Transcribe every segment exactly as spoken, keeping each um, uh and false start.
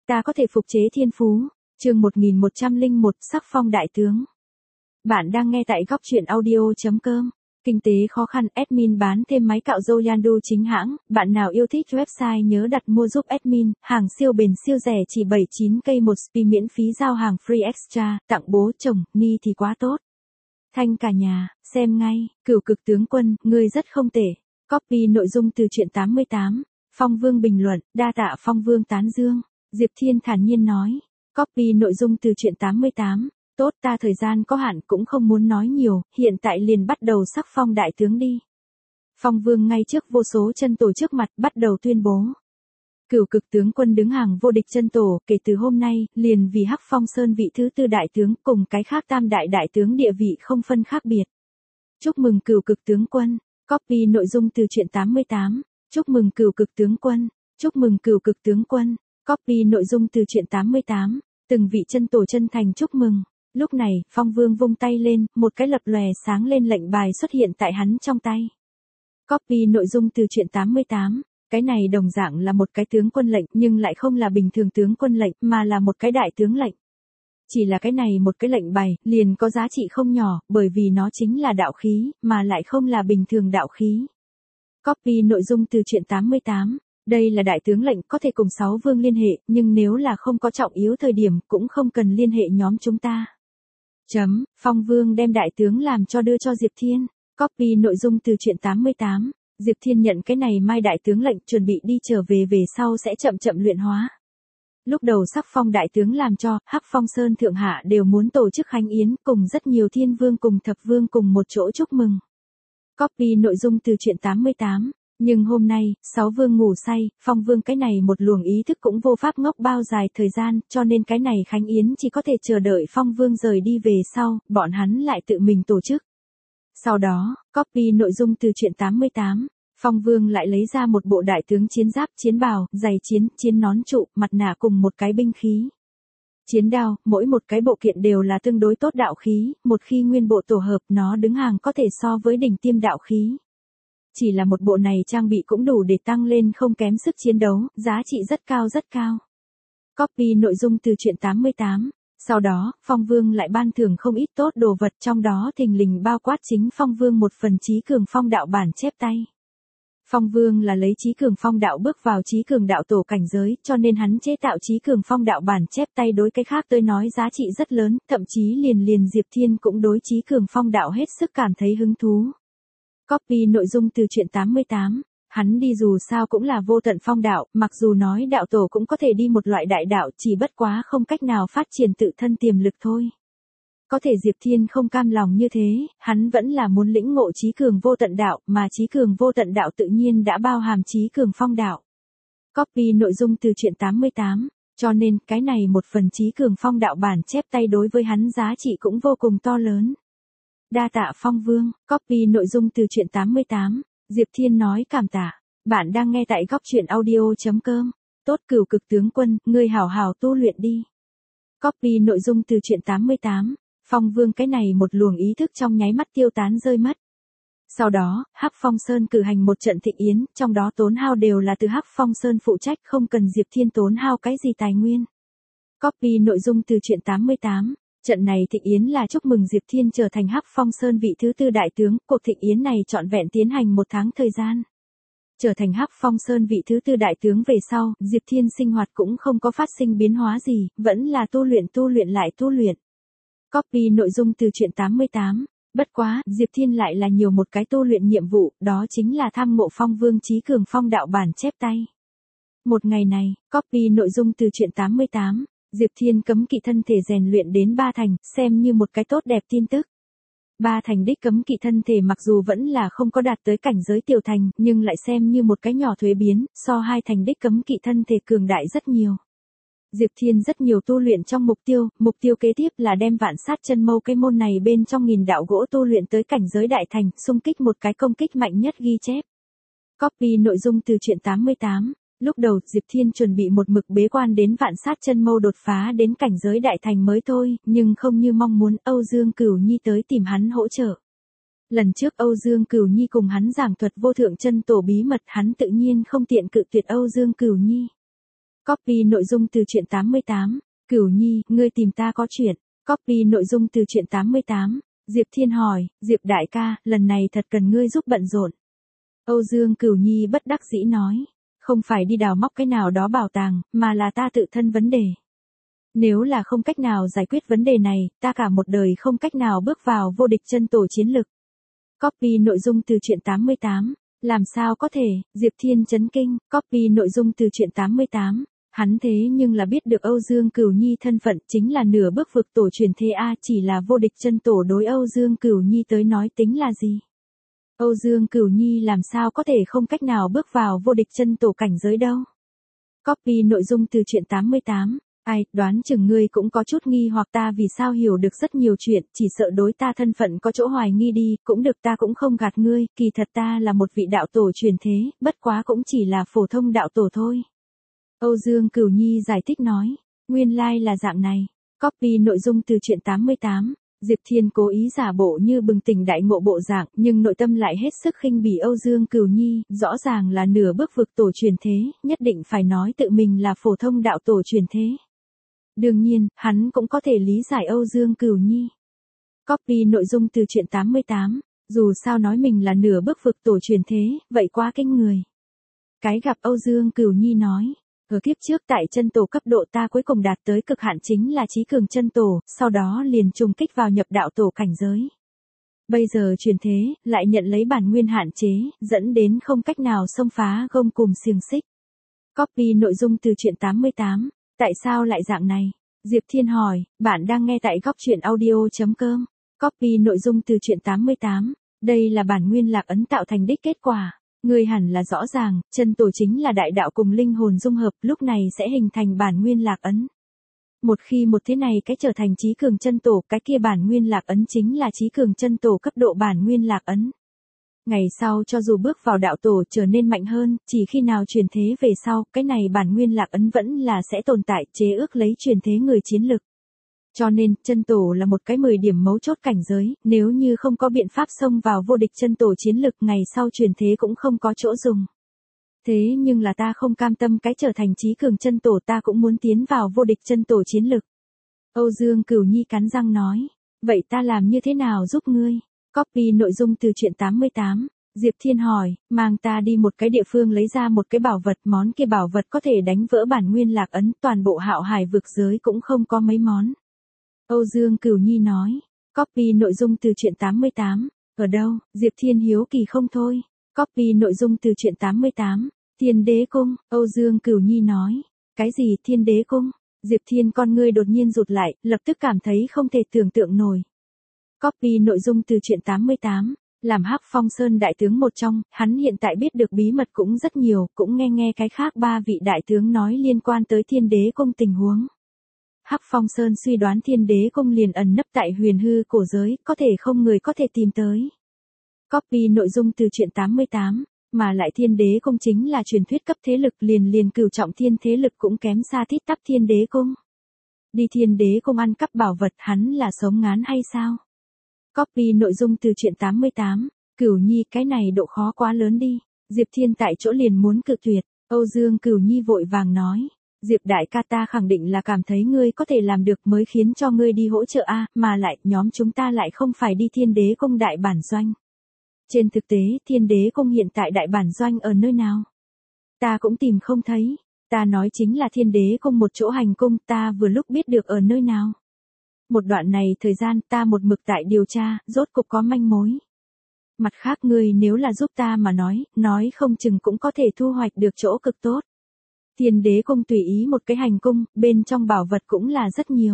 Ta có thể phục chế thiên phú. Chương một nghìn một trăm lẻ một Sắc phong đại tướng. Bạn đang nghe tại góc truyện audio chấm com. Kinh tế khó khăn, admin bán thêm máy cạo râu Yandu chính hãng. Bạn nào yêu thích website nhớ đặt mua giúp admin. Hàng siêu bền siêu rẻ chỉ bảy mươi chín k một spi miễn phí giao hàng free extra. Tặng bố chồng, ni thì quá tốt. Thanh cả nhà, xem ngay. Cửu cực tướng quân, ngươi rất không tệ. Copy nội dung từ truyện tám mươi tám. Phong Vương bình luận, đa tạ Phong Vương tán dương. Diệp Thiên thản nhiên nói. Copy nội dung từ truyện tám mươi tám. Tốt, ta thời gian có hạn cũng không muốn nói nhiều, hiện tại liền bắt đầu sắc phong đại tướng đi. Phong Vương ngay trước vô số chân tổ trước mặt bắt đầu tuyên bố. Cửu cực tướng quân đứng hàng vô địch chân tổ, kể từ hôm nay, liền vì Hắc Phong Sơn vị thứ tư đại tướng cùng cái khác tam đại đại tướng địa vị không phân khác biệt. Chúc mừng cửu cực tướng quân. Copy nội dung từ truyện tám mươi tám. Chúc mừng cửu cực tướng quân. Chúc mừng cửu cực tướng quân. Copy nội dung từ truyện tám mươi tám. Từng vị chân tổ chân thành chúc mừng. Lúc này, Phong Vương vung tay lên, một cái lập lòe sáng lên lệnh bài xuất hiện tại hắn trong tay. Copy nội dung từ truyện tám mươi tám. Cái này đồng dạng là một cái tướng quân lệnh nhưng lại không là bình thường tướng quân lệnh mà là một cái đại tướng lệnh. Chỉ là cái này một cái lệnh bài, liền có giá trị không nhỏ, bởi vì nó chính là đạo khí, mà lại không là bình thường đạo khí. Copy nội dung từ truyện tám mươi tám. Đây là đại tướng lệnh có thể cùng sáu vương liên hệ, nhưng nếu là không có trọng yếu thời điểm, cũng không cần liên hệ nhóm chúng ta. Chấm, Phong Vương đem đại tướng làm cho đưa cho Diệp Thiên. Copy nội dung từ truyện tám mươi tám. Diệp Thiên nhận cái này mai đại tướng lệnh chuẩn bị đi trở về về sau sẽ chậm chậm luyện hóa. Lúc đầu sắc phong đại tướng làm cho, Hắc Phong Sơn thượng hạ đều muốn tổ chức khánh yến cùng rất nhiều thiên vương cùng thập vương cùng một chỗ chúc mừng. Copy nội dung từ truyện tám mươi tám. Nhưng hôm nay, sáu vương ngủ say, Phong Vương cái này một luồng ý thức cũng vô pháp ngốc bao dài thời gian, cho nên cái này khánh yến chỉ có thể chờ đợi Phong Vương rời đi về sau, bọn hắn lại tự mình tổ chức. Sau đó, copy nội dung từ truyện tám mươi tám. Phong Vương lại lấy ra một bộ đại tướng chiến giáp, chiến bào, giày chiến, chiến nón trụ, mặt nạ cùng một cái binh khí. Chiến đao, mỗi một cái bộ kiện đều là tương đối tốt đạo khí, một khi nguyên bộ tổ hợp nó đứng hàng có thể so với đỉnh tiêm đạo khí. Chỉ là một bộ này trang bị cũng đủ để tăng lên không kém sức chiến đấu, giá trị rất cao rất cao. Copy nội dung từ truyện tám mươi tám. Sau đó, Phong Vương lại ban thưởng không ít tốt đồ vật, trong đó thình lình bao quát chính Phong Vương một phần chí cường phong đạo bản chép tay. Phong Vương là lấy chí cường phong đạo bước vào chí cường đạo tổ cảnh giới, cho nên hắn chế tạo chí cường phong đạo bản chép tay đối cái khác tôi nói giá trị rất lớn, thậm chí liền liền Diệp Thiên cũng đối chí cường phong đạo hết sức cảm thấy hứng thú. Copy nội dung từ truyện tám mươi tám. Hắn đi dù sao cũng là vô tận phong đạo, mặc dù nói đạo tổ cũng có thể đi một loại đại đạo, chỉ bất quá không cách nào phát triển tự thân tiềm lực thôi. Có thể Diệp Thiên không cam lòng như thế, hắn vẫn là muốn lĩnh ngộ chí cường vô tận đạo, mà chí cường vô tận đạo tự nhiên đã bao hàm chí cường phong đạo. Copy nội dung từ truyện tám mươi tám. Cho nên, cái này một phần chí cường phong đạo bản chép tay đối với hắn giá trị cũng vô cùng to lớn. Đa tạ Phong Vương. Copy nội dung từ truyện tám mươi tám. Diệp Thiên nói cảm tạ. Bạn đang nghe tại góc truyện audio chấm com. Tốt cửu cực tướng quân, ngươi hảo hảo tu luyện đi. Copy nội dung từ truyện tám mươi tám. Phong Vương cái này một luồng ý thức trong nháy mắt tiêu tán rơi mất. Sau đó, Hắc Phong Sơn cử hành một trận thịnh yến, trong đó tốn hao đều là từ Hắc Phong Sơn phụ trách, không cần Diệp Thiên tốn hao cái gì tài nguyên. Copy nội dung từ truyện tám mươi tám. Trận này thịnh yến là chúc mừng Diệp Thiên trở thành Hắc Phong Sơn vị thứ tư đại tướng, cuộc thịnh yến này trọn vẹn tiến hành một tháng thời gian. Trở thành Hắc Phong Sơn vị thứ tư đại tướng về sau, Diệp Thiên sinh hoạt cũng không có phát sinh biến hóa gì, vẫn là tu luyện tu luyện lại tu luyện. Copy nội dung từ truyện tám mươi tám. Bất quá, Diệp Thiên lại là nhiều một cái tu luyện nhiệm vụ, đó chính là tham ngộ Phong Vương chí cường phong đạo bản chép tay. Một ngày này, copy nội dung từ truyện tám mươi tám. Diệp Thiên cấm kỵ thân thể rèn luyện đến ba thành, xem như một cái tốt đẹp tin tức. Ba thành đích cấm kỵ thân thể mặc dù vẫn là không có đạt tới cảnh giới tiểu thành, nhưng lại xem như một cái nhỏ thuế biến, so hai thành đích cấm kỵ thân thể cường đại rất nhiều. Diệp Thiên rất nhiều tu luyện trong mục tiêu, mục tiêu kế tiếp là đem vạn sát chân mâu cái môn này bên trong nghìn đạo gỗ tu luyện tới cảnh giới đại thành, xung kích một cái công kích mạnh nhất ghi chép. Copy nội dung từ truyện tám mươi tám. Lúc đầu, Diệp Thiên chuẩn bị một mực bế quan đến vạn sát chân mâu đột phá đến cảnh giới đại thành mới thôi, nhưng không như mong muốn, Âu Dương Cửu Nhi tới tìm hắn hỗ trợ. Lần trước Âu Dương Cửu Nhi cùng hắn giảng thuật vô thượng chân tổ bí mật, hắn tự nhiên không tiện cự tuyệt Âu Dương Cửu Nhi. Copy nội dung từ truyện tám mươi tám. Cửu Nhi, ngươi tìm ta có chuyện. Copy nội dung từ truyện tám mươi tám. Diệp Thiên hỏi, Diệp đại ca, lần này thật cần ngươi giúp bận rộn. Âu Dương Cửu Nhi bất đắc dĩ nói, không phải đi đào móc cái nào đó bảo tàng, mà là ta tự thân vấn đề. Nếu là không cách nào giải quyết vấn đề này, ta cả một đời không cách nào bước vào vô địch chân tổ chiến lực. Copy nội dung từ truyện tám mươi tám. Làm sao có thể, Diệp Thiên chấn kinh, copy nội dung từ truyện tám mươi tám. Hắn thế nhưng là biết được Âu Dương Cửu Nhi thân phận chính là nửa bước vực tổ truyền thế A, chỉ là vô địch chân tổ đối Âu Dương Cửu Nhi tới nói tính là gì. Âu Dương Cửu Nhi làm sao có thể không cách nào bước vào vô địch chân tổ cảnh giới đâu. Copy nội dung từ truyện tám mươi tám. Ai, đoán chừng ngươi cũng có chút nghi hoặc ta vì sao hiểu được rất nhiều chuyện, chỉ sợ đối ta thân phận có chỗ hoài nghi đi, cũng được ta cũng không gạt ngươi, kỳ thật ta là một vị đạo tổ truyền thế, bất quá cũng chỉ là phổ thông đạo tổ thôi. Âu Dương Cửu Nhi giải thích nói, nguyên lai là dạng này. Copy nội dung từ truyện tám mươi tám. Diệp Thiên cố ý giả bộ như bừng tỉnh đại ngộ bộ dạng, nhưng nội tâm lại hết sức khinh bỉ Âu Dương Cửu Nhi, rõ ràng là nửa bước vực tổ truyền thế, nhất định phải nói tự mình là phổ thông đạo tổ truyền thế. Đương nhiên, hắn cũng có thể lý giải Âu Dương Cửu Nhi. Copy nội dung từ truyện tám mươi tám. Dù sao nói mình là nửa bước vực tổ truyền thế, vậy quá kinh người. Cái gặp Âu Dương Cửu Nhi nói, ở kiếp trước tại chân tổ cấp độ ta cuối cùng đạt tới cực hạn chính là trí cường chân tổ, sau đó liền trùng kích vào nhập đạo tổ cảnh giới. Bây giờ truyền thế, lại nhận lấy bản nguyên hạn chế, dẫn đến không cách nào xông phá gông cùm xiềng xích. Copy nội dung từ truyện tám mươi tám. Tại sao lại dạng này? Diệp Thiên hỏi, bạn đang nghe tại góc truyện audio.com. Copy nội dung từ truyện tám mươi tám. Đây là bản nguyên lạc ấn tạo thành đích kết quả. Ngươi hẳn là rõ ràng, chân tổ chính là đại đạo cùng linh hồn dung hợp, lúc này sẽ hình thành bản nguyên lạc ấn. Một khi một thế này cái trở thành trí cường chân tổ, cái kia bản nguyên lạc ấn chính là trí cường chân tổ cấp độ bản nguyên lạc ấn. Ngày sau cho dù bước vào đạo tổ trở nên mạnh hơn, chỉ khi nào truyền thế về sau, cái này bản nguyên lạc ấn vẫn là sẽ tồn tại, chế ước lấy truyền thế người chiến lực. Cho nên, chân tổ là một cái mười điểm mấu chốt cảnh giới, nếu như không có biện pháp xông vào vô địch chân tổ chiến lực ngày sau truyền thế cũng không có chỗ dùng. Thế nhưng là ta không cam tâm cái trở thành trí cường chân tổ, ta cũng muốn tiến vào vô địch chân tổ chiến lực. Âu Dương Cửu Nhi cắn răng nói, vậy ta làm như thế nào giúp ngươi? Copy nội dung từ truyện tám mươi tám. Diệp Thiên hỏi, mang ta đi một cái địa phương lấy ra một cái bảo vật, món kia bảo vật có thể đánh vỡ bản nguyên lạc ấn, toàn bộ Hạo Hải vực giới cũng không có mấy món. Âu Dương Cửu Nhi nói, copy nội dung từ truyện tám mươi tám. Ở đâu? Diệp Thiên hiếu kỳ không thôi. Copy nội dung từ truyện tám mươi tám. Thiên Đế Cung. Âu Dương Cửu Nhi nói, cái gì Thiên Đế Cung? Diệp Thiên con ngươi đột nhiên rụt lại, lập tức cảm thấy không thể tưởng tượng nổi. Copy nội dung từ truyện tám mươi tám. Làm Hắc Phong Sơn đại tướng một trong, hắn hiện tại biết được bí mật cũng rất nhiều, cũng nghe nghe cái khác ba vị đại tướng nói liên quan tới Thiên Đế Cung tình huống. Hắc Phong Sơn suy đoán Thiên Đế Cung liền ẩn nấp tại huyền hư cổ giới, có thể không người có thể tìm tới. Copy nội dung từ truyện tám mươi tám. Mà lại Thiên Đế Cung chính là truyền thuyết cấp thế lực, liền liền cửu trọng thiên thế lực cũng kém xa thít tắp Thiên Đế Cung. Đi Thiên Đế Cung ăn cắp bảo vật, hắn là sống ngán hay sao? Copy nội dung từ truyện tám mươi tám. Cửu Nhi, cái này độ khó quá lớn đi. Diệp Thiên tại chỗ liền muốn cự tuyệt. Âu Dương Cửu Nhi vội vàng nói, Diệp đại ca, ta khẳng định là cảm thấy ngươi có thể làm được mới khiến cho ngươi đi hỗ trợ a, mà lại nhóm chúng ta lại không phải đi Thiên Đế Cung đại bản doanh. Trên thực tế, Thiên Đế Cung hiện tại đại bản doanh ở nơi nào? Ta cũng tìm không thấy. Ta nói chính là Thiên Đế Cung một chỗ hành cung, ta vừa lúc biết được ở nơi nào. Một đoạn này thời gian ta một mực tại điều tra, rốt cục có manh mối. Mặt khác ngươi nếu là giúp ta mà nói, nói không chừng cũng có thể thu hoạch được chỗ cực tốt. Thiên Đế Cung tùy ý một cái hành cung, bên trong bảo vật cũng là rất nhiều.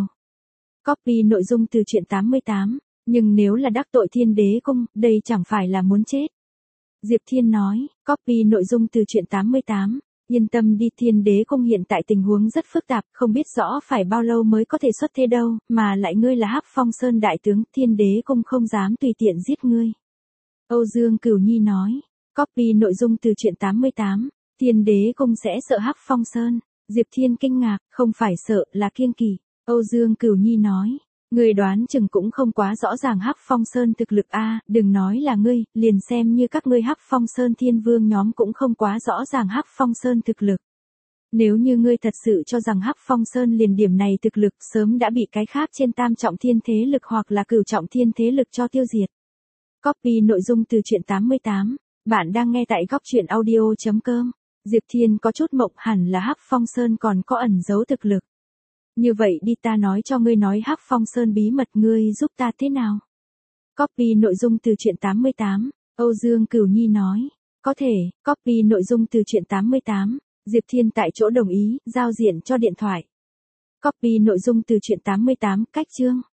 Copy nội dung từ truyện tám mươi tám. Nhưng nếu là đắc tội Thiên Đế Cung, đây chẳng phải là muốn chết. Diệp Thiên nói, copy nội dung từ truyện tám mươi tám. Yên tâm đi, Thiên Đế Cung hiện tại tình huống rất phức tạp, không biết rõ phải bao lâu mới có thể xuất thế đâu, mà lại ngươi là Hắc Phong Sơn đại tướng, Thiên Đế Cung không dám tùy tiện giết ngươi. Âu Dương Cửu Nhi nói, copy nội dung từ truyện tám mươi tám. Thiên Đế Cung sẽ sợ Hắc Phong Sơn. Diệp Thiên kinh ngạc, không phải sợ, là kiêng kỵ. Âu Dương Cửu Nhi nói, ngươi đoán chừng cũng không quá rõ ràng Hắc Phong Sơn thực lực a, đừng nói là ngươi, liền xem như các ngươi Hắc Phong Sơn Thiên Vương nhóm cũng không quá rõ ràng Hắc Phong Sơn thực lực. Nếu như ngươi thật sự cho rằng Hắc Phong Sơn liền điểm này thực lực sớm đã bị cái khác trên tam trọng thiên thế lực hoặc là cửu trọng thiên thế lực cho tiêu diệt. Copy nội dung từ truyện tám mươi tám. Bạn đang nghe tại góc truyện audio.com. Diệp Thiên có chút mộng, hẳn là Hắc Phong Sơn còn có ẩn giấu thực lực. Như vậy đi, ta nói cho ngươi nói Hắc Phong Sơn bí mật, ngươi giúp ta thế nào? Copy nội dung từ truyện tám mươi tám. Âu Dương Cửu Nhi nói. Có thể. Copy nội dung từ truyện tám mươi tám. Diệp Thiên tại chỗ đồng ý, giao diện cho điện thoại. Copy nội dung từ truyện tám mươi tám, cách chương.